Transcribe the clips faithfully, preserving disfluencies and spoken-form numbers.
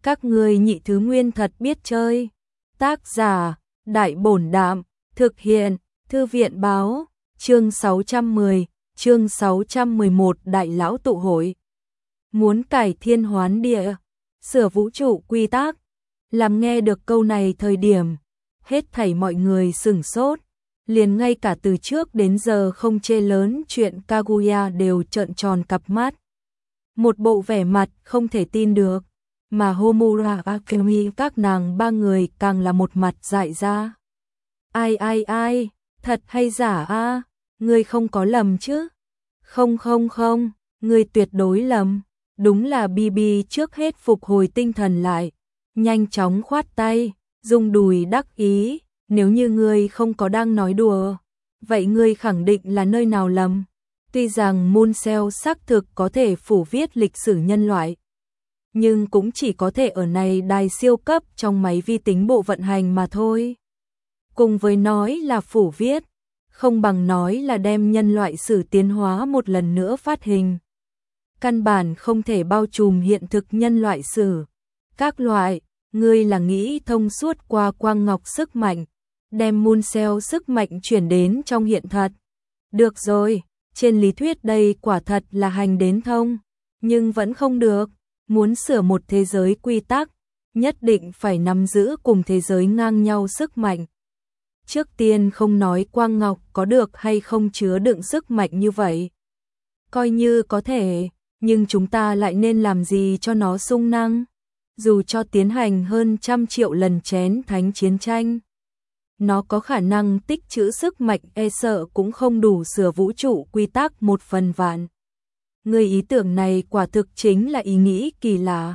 Các ngươi nhị thứ nguyên thật biết chơi. Tác giả, Đại Bổn Đạm, thực hiện, Thư viện Báo, chương sáu trăm mười, chương sáu trăm mười một Đại Lão Tụ Hội. Muốn cải thiên hoán địa, sửa vũ trụ quy tắc. Làm nghe được câu này thời điểm, hết thảy mọi người sửng sốt, liền ngay cả từ trước đến giờ không chê lớn chuyện Kaguya đều trợn tròn cặp mắt. Một bộ vẻ mặt không thể tin được, mà Homura Akemi các nàng ba người càng là một mặt dại ra. Ai ai ai, thật hay giả a? Ngươi không có lầm chứ? Không không không, ngươi tuyệt đối lầm. Đúng là Bibi trước hết phục hồi tinh thần lại, nhanh chóng khoát tay, dùng đùi đắc ý, nếu như ngươi không có đang nói đùa, vậy ngươi khẳng định là nơi nào lầm. Tuy rằng Moon Cell xác thực có thể phủ viết lịch sử nhân loại, nhưng cũng chỉ có thể ở này đài siêu cấp trong máy vi tính bộ vận hành mà thôi. Cùng với nói là phủ viết, không bằng nói là đem nhân loại sử tiến hóa một lần nữa phát hình. Căn bản không thể bao trùm hiện thực nhân loại sử. Các loại, ngươi là nghĩ thông suốt qua quang ngọc sức mạnh, đem Moon Cell sức mạnh chuyển đến trong hiện thật. Được rồi, trên lý thuyết đây quả thật là hành đến thông, nhưng vẫn không được. Muốn sửa một thế giới quy tắc, nhất định phải nắm giữ cùng thế giới ngang nhau sức mạnh. Trước tiên không nói quang ngọc có được hay không chứa đựng sức mạnh như vậy. Coi như có thể, nhưng chúng ta lại nên làm gì cho nó sung năng? Dù cho tiến hành hơn trăm triệu lần chén thánh chiến tranh, nó có khả năng tích trữ sức mạnh e sợ cũng không đủ sửa vũ trụ quy tắc một phần vạn. Người ý tưởng này quả thực chính là ý nghĩ kỳ lạ.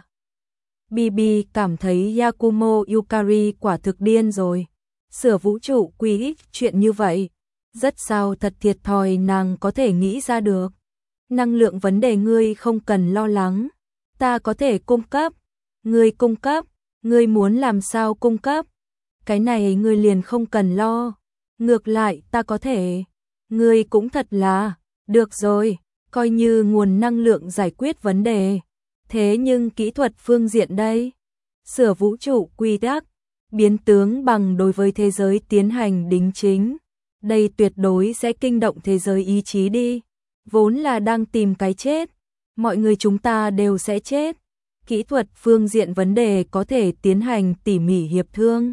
Bibi cảm thấy Yakumo Yukari quả thực điên rồi. Sửa vũ trụ quy ích chuyện như vậy, rất sao thật thiệt thòi nàng có thể nghĩ ra được. Năng lượng vấn đề ngươi không cần lo lắng, ta có thể cung cấp. Ngươi cung cấp, ngươi muốn làm sao cung cấp? Cái này ngươi liền không cần lo. Ngược lại ta có thể. Ngươi cũng thật là, được rồi, coi như nguồn năng lượng giải quyết vấn đề. Thế nhưng kỹ thuật phương diện đây, sửa vũ trụ quy tắc, biến tướng bằng đối với thế giới tiến hành đính chính. Đây tuyệt đối sẽ kinh động thế giới ý chí đi. Vốn là đang tìm cái chết, mọi người chúng ta đều sẽ chết. Kỹ thuật phương diện vấn đề có thể tiến hành tỉ mỉ hiệp thương.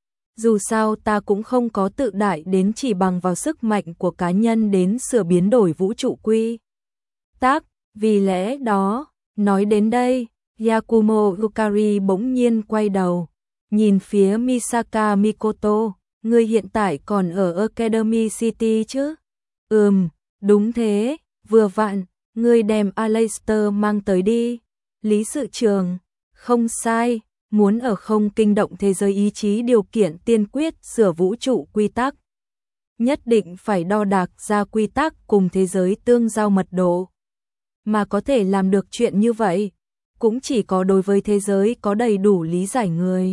Dù sao ta cũng không có tự đại đến chỉ bằng vào sức mạnh của cá nhân đến sửa biến đổi vũ trụ quy tắc. Vì lẽ đó, nói đến đây, Yakumo Yukari bỗng nhiên quay đầu, nhìn phía Misaka Mikoto, ngươi hiện tại còn ở Academy City chứ? Ừm, đúng thế, vừa vặn, ngươi đem Aleister mang tới đi. Lý sự trường, không sai, muốn ở không kinh động thế giới ý chí điều kiện tiên quyết sửa vũ trụ quy tắc. Nhất định phải đo đạc ra quy tắc cùng thế giới tương giao mật độ. Mà có thể làm được chuyện như vậy, cũng chỉ có đối với thế giới có đầy đủ lý giải người.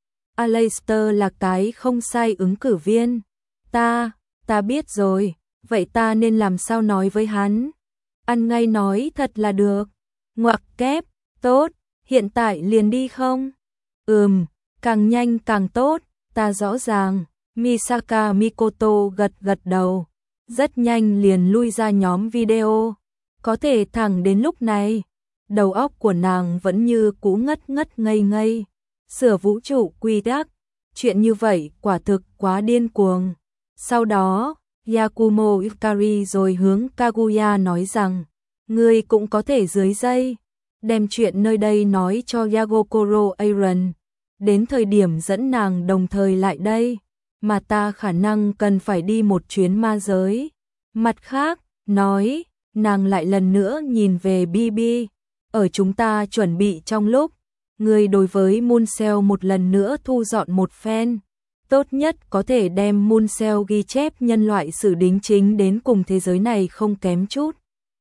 Aleister là cái không sai ứng cử viên. Ta, ta biết rồi, vậy ta nên làm sao nói với hắn? Ăn ngay nói thật là được. Ngoặc kép, tốt, hiện tại liền đi không? Ừm, càng nhanh càng tốt, ta rõ ràng. Misaka Mikoto gật gật đầu, rất nhanh liền lui ra nhóm video. Có thể thẳng đến lúc này, đầu óc của nàng vẫn như cũ ngất ngất ngây ngây. Sửa vũ trụ quy tắc, chuyện như vậy quả thực quá điên cuồng. Sau đó, Yakumo Yukari rồi hướng Kaguya nói rằng, ngươi cũng có thể dưới dây, đem chuyện nơi đây nói cho Yagokoro Aaron, đến thời điểm dẫn nàng đồng thời lại đây, mà ta khả năng cần phải đi một chuyến ma giới. Mặt khác, nói, nàng lại lần nữa nhìn về Bibi, ở chúng ta chuẩn bị trong lúc, ngươi đối với Moon Cell một lần nữa thu dọn một phen, tốt nhất có thể đem Moon Cell ghi chép nhân loại sử đính chính đến cùng thế giới này không kém chút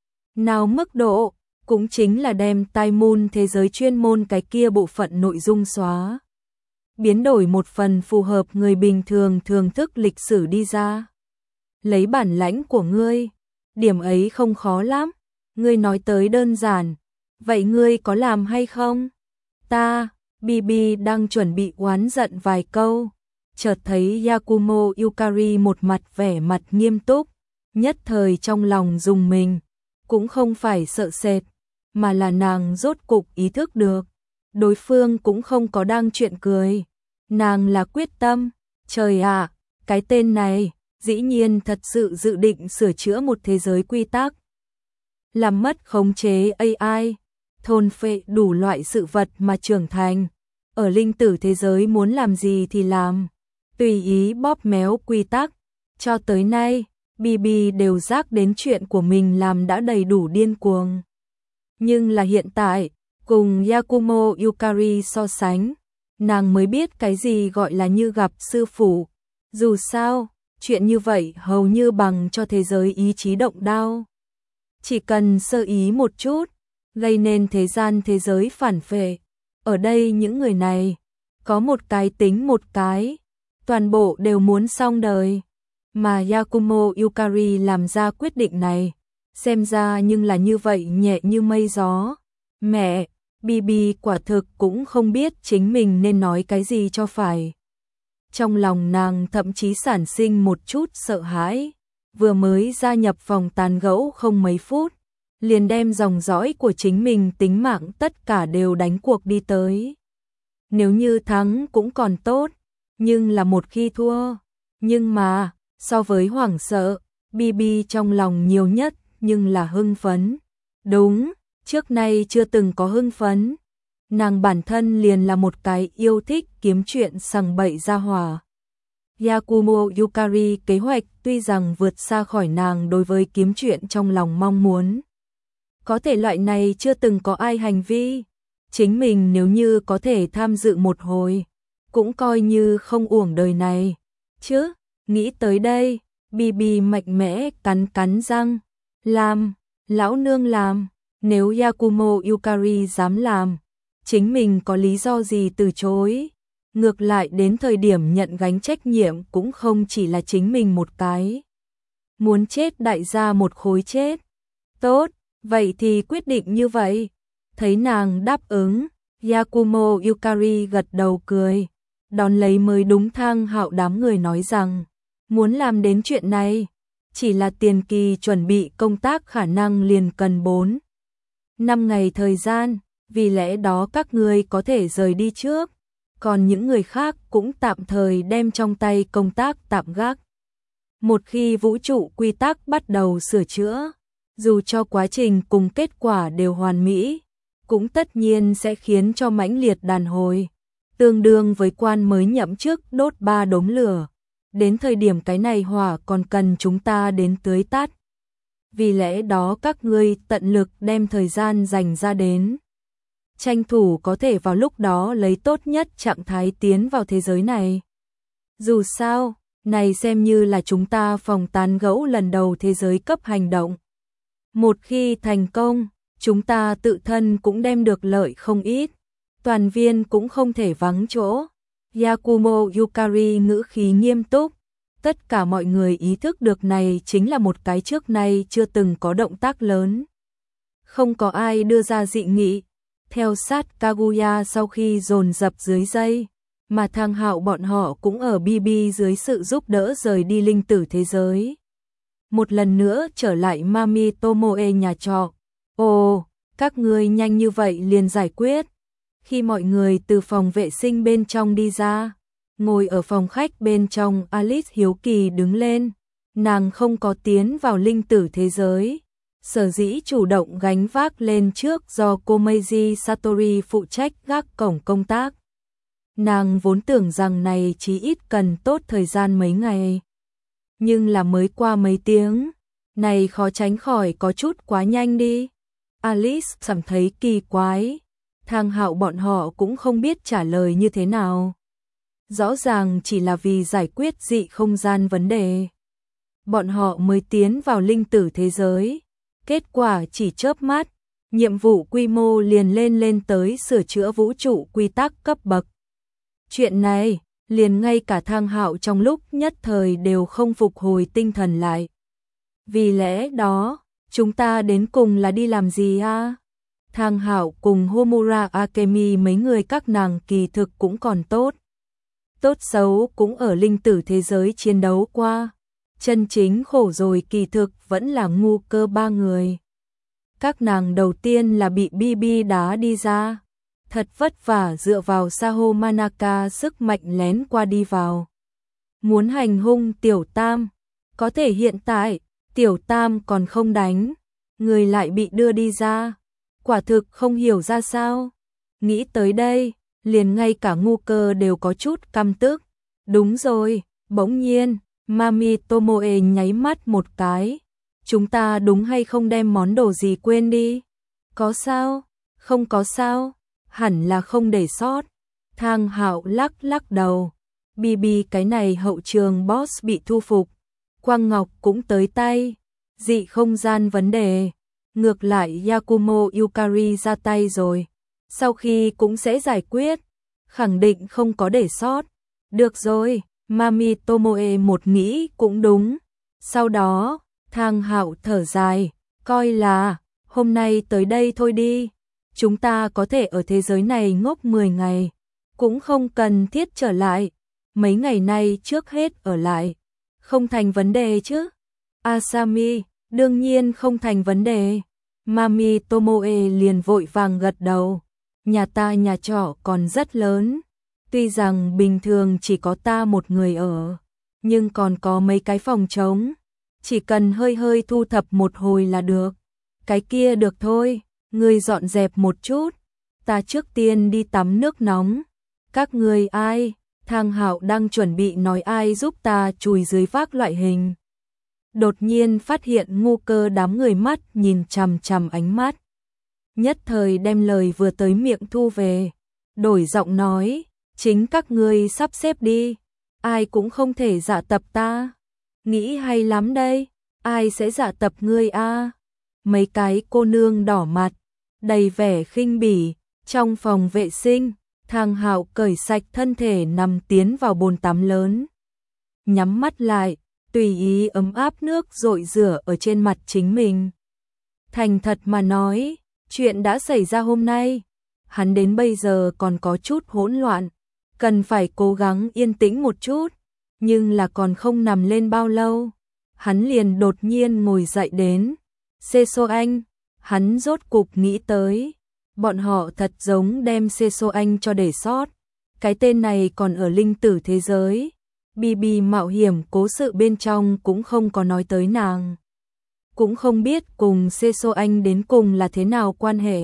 nào mức độ, cũng chính là đem tai Moon thế giới chuyên môn cái kia bộ phận nội dung xóa. Biến đổi một phần phù hợp người bình thường thường thức lịch sử đi ra. Lấy bản lãnh của ngươi, điểm ấy không khó lắm, ngươi nói tới đơn giản, vậy ngươi có làm hay không? Ta, Bibi đang chuẩn bị oán giận vài câu, chợt thấy Yakumo Yukari một mặt vẻ mặt nghiêm túc, nhất thời trong lòng rùng mình, cũng không phải sợ sệt, mà là nàng rốt cục ý thức được, đối phương cũng không có đang chuyện cười, nàng là quyết tâm, trời ạ, cái tên này, dĩ nhiên thật sự dự định sửa chữa một thế giới quy tắc, làm mất khống chế a i, thôn phệ đủ loại sự vật mà trưởng thành, ở linh tử thế giới muốn làm gì thì làm, tùy ý bóp méo quy tắc, cho tới nay, Bibi đều giác đến chuyện của mình làm đã đầy đủ điên cuồng. Nhưng là hiện tại, cùng Yakumo Yukari so sánh, nàng mới biết cái gì gọi là như gặp sư phụ. Dù sao, chuyện như vậy hầu như bằng cho thế giới ý chí động đao. Chỉ cần sơ ý một chút, gây nên thế gian thế giới phản phệ. Ở đây những người này, có một cái tính một cái, toàn bộ đều muốn xong đời. Mà Yakumo Yukari làm ra quyết định này, xem ra nhưng là như vậy nhẹ như mây gió. Mẹ, Bibi quả thực cũng không biết chính mình nên nói cái gì cho phải. Trong lòng nàng thậm chí sản sinh một chút sợ hãi, vừa mới gia nhập phòng tán gẫu không mấy phút, liền đem dòng dõi của chính mình tính mạng tất cả đều đánh cuộc đi tới. Nếu như thắng cũng còn tốt, nhưng là một khi thua, nhưng mà, so với hoảng sợ, Bibi trong lòng nhiều nhất nhưng là hưng phấn. Đúng, trước nay chưa từng có hưng phấn. Nàng bản thân liền là một cái yêu thích kiếm chuyện sằng bậy ra hỏa. Yakumo Yukari kế hoạch tuy rằng vượt xa khỏi nàng đối với kiếm chuyện trong lòng mong muốn. Có thể loại này chưa từng có ai hành vi. Chính mình nếu như có thể tham dự một hồi, cũng coi như không uổng đời này. Chứ, nghĩ tới đây, Bibi mạnh mẽ cắn cắn răng. Làm, lão nương làm, nếu Yakumo Yukari dám làm, chính mình có lý do gì từ chối. Ngược lại đến thời điểm nhận gánh trách nhiệm cũng không chỉ là chính mình một cái. Muốn chết đại gia một khối chết. Tốt, vậy thì quyết định như vậy. Thấy nàng đáp ứng, Yakumo Yukari gật đầu cười, đón lấy mới đúng Thang Hạo đám người nói rằng, muốn làm đến chuyện này, chỉ là tiền kỳ chuẩn bị công tác khả năng liền cần bốn năm ngày thời gian, vì lẽ đó các ngươi có thể rời đi trước, còn những người khác cũng tạm thời đem trong tay công tác tạm gác. Một khi vũ trụ quy tắc bắt đầu sửa chữa, dù cho quá trình cùng kết quả đều hoàn mỹ, cũng tất nhiên sẽ khiến cho mãnh liệt đàn hồi, tương đương với quan mới nhậm chức đốt ba đống lửa. Đến thời điểm cái này hỏa còn cần chúng ta đến tưới tắt. Vì lẽ đó các ngươi tận lực đem thời gian dành ra đến. Tranh thủ có thể vào lúc đó lấy tốt nhất trạng thái tiến vào thế giới này. Dù sao, này xem như là chúng ta phòng tán gẫu lần đầu thế giới cấp hành động. Một khi thành công, chúng ta tự thân cũng đem được lợi không ít. Toàn viên cũng không thể vắng chỗ. Yakumo Yukari ngữ khí nghiêm túc. Tất cả mọi người ý thức được này chính là một cái trước nay chưa từng có động tác lớn. Không có ai đưa ra dị nghị. Theo sát Kaguya sau khi dồn dập dưới dây, mà Thang Hạo bọn họ cũng ở Bibi dưới sự giúp đỡ rời đi linh tử thế giới. Một lần nữa trở lại Mami Tomoe nhà trọ. Ồ, các ngươi nhanh như vậy liền giải quyết. Khi mọi người từ phòng vệ sinh bên trong đi ra, ngồi ở phòng khách bên trong, Alice hiếu kỳ đứng lên. Nàng không có tiến vào linh tử thế giới, sở dĩ chủ động gánh vác lên trước do cô Meiji Satori phụ trách gác cổng công tác. Nàng vốn tưởng rằng này chỉ ít cần tốt thời gian mấy ngày. Nhưng là mới qua mấy tiếng, này khó tránh khỏi có chút quá nhanh đi. Alice cảm thấy kỳ quái, Thang Hạo bọn họ cũng không biết trả lời như thế nào. Rõ ràng chỉ là vì giải quyết dị không gian vấn đề. Bọn họ mới tiến vào linh tử thế giới. Kết quả chỉ chớp mắt, nhiệm vụ quy mô liền lên lên tới sửa chữa vũ trụ quy tắc cấp bậc. Chuyện này, liền ngay cả Thang Hạo trong lúc nhất thời đều không phục hồi tinh thần lại. Vì lẽ đó, chúng ta đến cùng là đi làm gì à? Thang Hạo cùng Homura Akemi mấy người các nàng kỳ thực cũng còn tốt. Tốt xấu cũng ở linh tử thế giới chiến đấu qua. Chân chính khổ rồi kỳ thực vẫn là ngu cơ ba người. Các nàng đầu tiên là bị bê bê đá đi ra. Thật vất vả dựa vào Saho Manaka sức mạnh lén qua đi vào. Muốn hành hung Tiểu Tam. Có thể hiện tại, Tiểu Tam còn không đánh. Người lại bị đưa đi ra. Quả thực không hiểu ra sao. Nghĩ tới đây, liền ngay cả ngu cơ đều có chút căm tức. Đúng rồi, bỗng nhiên, Mami Tomoe nháy mắt một cái. Chúng ta đúng hay không đem món đồ gì quên đi? Có sao? Không có sao? Hẳn là không để sót. Thang Hạo lắc lắc đầu. bê bê cái này hậu trường boss bị thu phục. Quang Ngọc cũng tới tay. Dị không gian vấn đề. Ngược lại Yakumo Yukari ra tay rồi. Sau khi cũng sẽ giải quyết. Khẳng định không có để sót. Được rồi, Mami Tomoe một nghĩ cũng đúng. Sau đó, Thang Hạo thở dài. Coi là, hôm nay tới đây thôi đi. Chúng ta có thể ở thế giới này ngốc mười ngày. Cũng không cần thiết trở lại. Mấy ngày nay trước hết ở lại. Không thành vấn đề chứ. Asami, đương nhiên không thành vấn đề. Mami Tomoe liền vội vàng gật đầu. Nhà ta nhà trọ còn rất lớn. Tuy rằng bình thường chỉ có ta một người ở. Nhưng còn có mấy cái phòng trống. Chỉ cần hơi hơi thu thập một hồi là được. Cái kia được thôi. Ngươi dọn dẹp một chút. Ta trước tiên đi tắm nước nóng. Các ngươi ai? Thang Hạo đang chuẩn bị nói ai giúp ta chùi dưới vác loại hình. Đột nhiên phát hiện ngu cơ đám người mắt nhìn chằm chằm ánh mắt. Nhất thời đem lời vừa tới miệng thu về. Đổi giọng nói, chính các ngươi sắp xếp đi. Ai cũng không thể dạ tập ta. Nghĩ hay lắm đây. Ai sẽ dạ tập ngươi a? Mấy cái cô nương đỏ mặt, đầy vẻ khinh bỉ. Trong phòng vệ sinh, Thang Hạo cởi sạch thân thể nằm tiến vào bồn tắm lớn. Nhắm mắt lại, tùy ý ấm áp nước rội rửa ở trên mặt chính mình. Thành thật mà nói, chuyện đã xảy ra hôm nay, hắn đến bây giờ còn có chút hỗn loạn, cần phải cố gắng yên tĩnh một chút, nhưng là còn không nằm lên bao lâu, hắn liền đột nhiên ngồi dậy đến. Seso Anh, hắn rốt cục nghĩ tới, bọn họ thật giống đem Seso Anh cho để sót, cái tên này còn ở linh tử thế giới. bê bê mạo hiểm cố sự bên trong cũng không có nói tới nàng. Cũng không biết cùng Seso Anh đến cùng là thế nào quan hệ.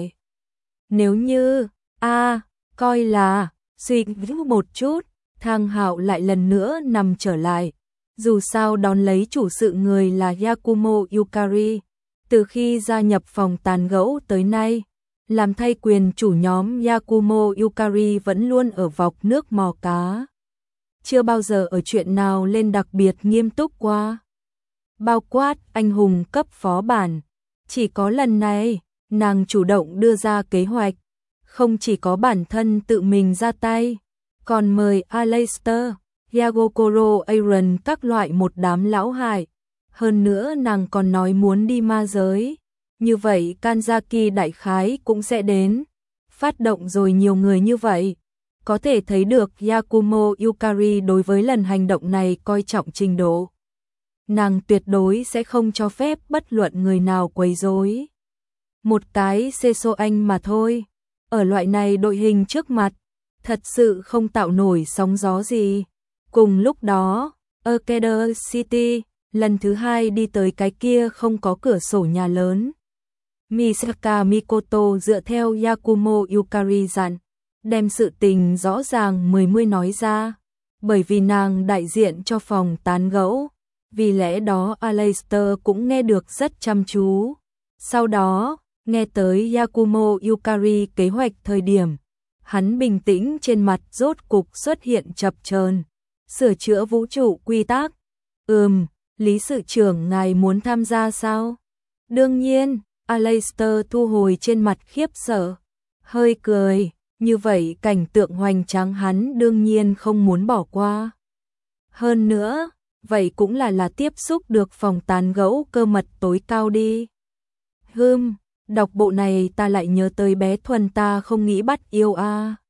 Nếu như, a à, coi là, suy nghĩ một chút, Thang Hạo lại lần nữa nằm trở lại. Dù sao đón lấy chủ sự người là Yakumo Yukari. Từ khi gia nhập phòng tàn gẫu tới nay, làm thay quyền chủ nhóm Yakumo Yukari vẫn luôn ở vọc nước mò cá. Chưa bao giờ ở chuyện nào lên đặc biệt nghiêm túc qua. Bao quát anh hùng cấp phó bản. Chỉ có lần này, nàng chủ động đưa ra kế hoạch. Không chỉ có bản thân tự mình ra tay, còn mời Aleister, Yagokoro Aaron các loại một đám lão hại. Hơn nữa nàng còn nói muốn đi ma giới. Như vậy Kanzaki đại khái cũng sẽ đến. Phát động rồi nhiều người như vậy. Có thể thấy được Yakumo Yukari đối với lần hành động này coi trọng trình độ. Nàng tuyệt đối sẽ không cho phép bất luận người nào quấy rối. Một cái Seso Anh mà thôi. Ở loại này đội hình trước mặt, thật sự không tạo nổi sóng gió gì. Cùng lúc đó, Arcade City, lần thứ hai đi tới cái kia không có cửa sổ nhà lớn. Misaka Mikoto dựa theo Yakumo Yukari dặn, đem sự tình rõ ràng mười mươi nói ra, bởi vì nàng đại diện cho phòng tán gẫu, vì lẽ đó Aleister cũng nghe được rất chăm chú. Sau đó, nghe tới Yakumo Yukari kế hoạch thời điểm, hắn bình tĩnh trên mặt rốt cục xuất hiện chập chờn. Sửa chữa vũ trụ quy tắc. Ừm, Lý sự trưởng ngài muốn tham gia sao? Đương nhiên, Aleister thu hồi trên mặt khiếp sợ, hơi cười, như vậy cảnh tượng hoành tráng hắn đương nhiên không muốn bỏ qua. Hơn nữa, vậy cũng là là tiếp xúc được phòng tán gẫu cơ mật tối cao đi. Hừm, Đọc bộ này ta lại nhớ tới bé Thuần ta không nghĩ bắt yêu a.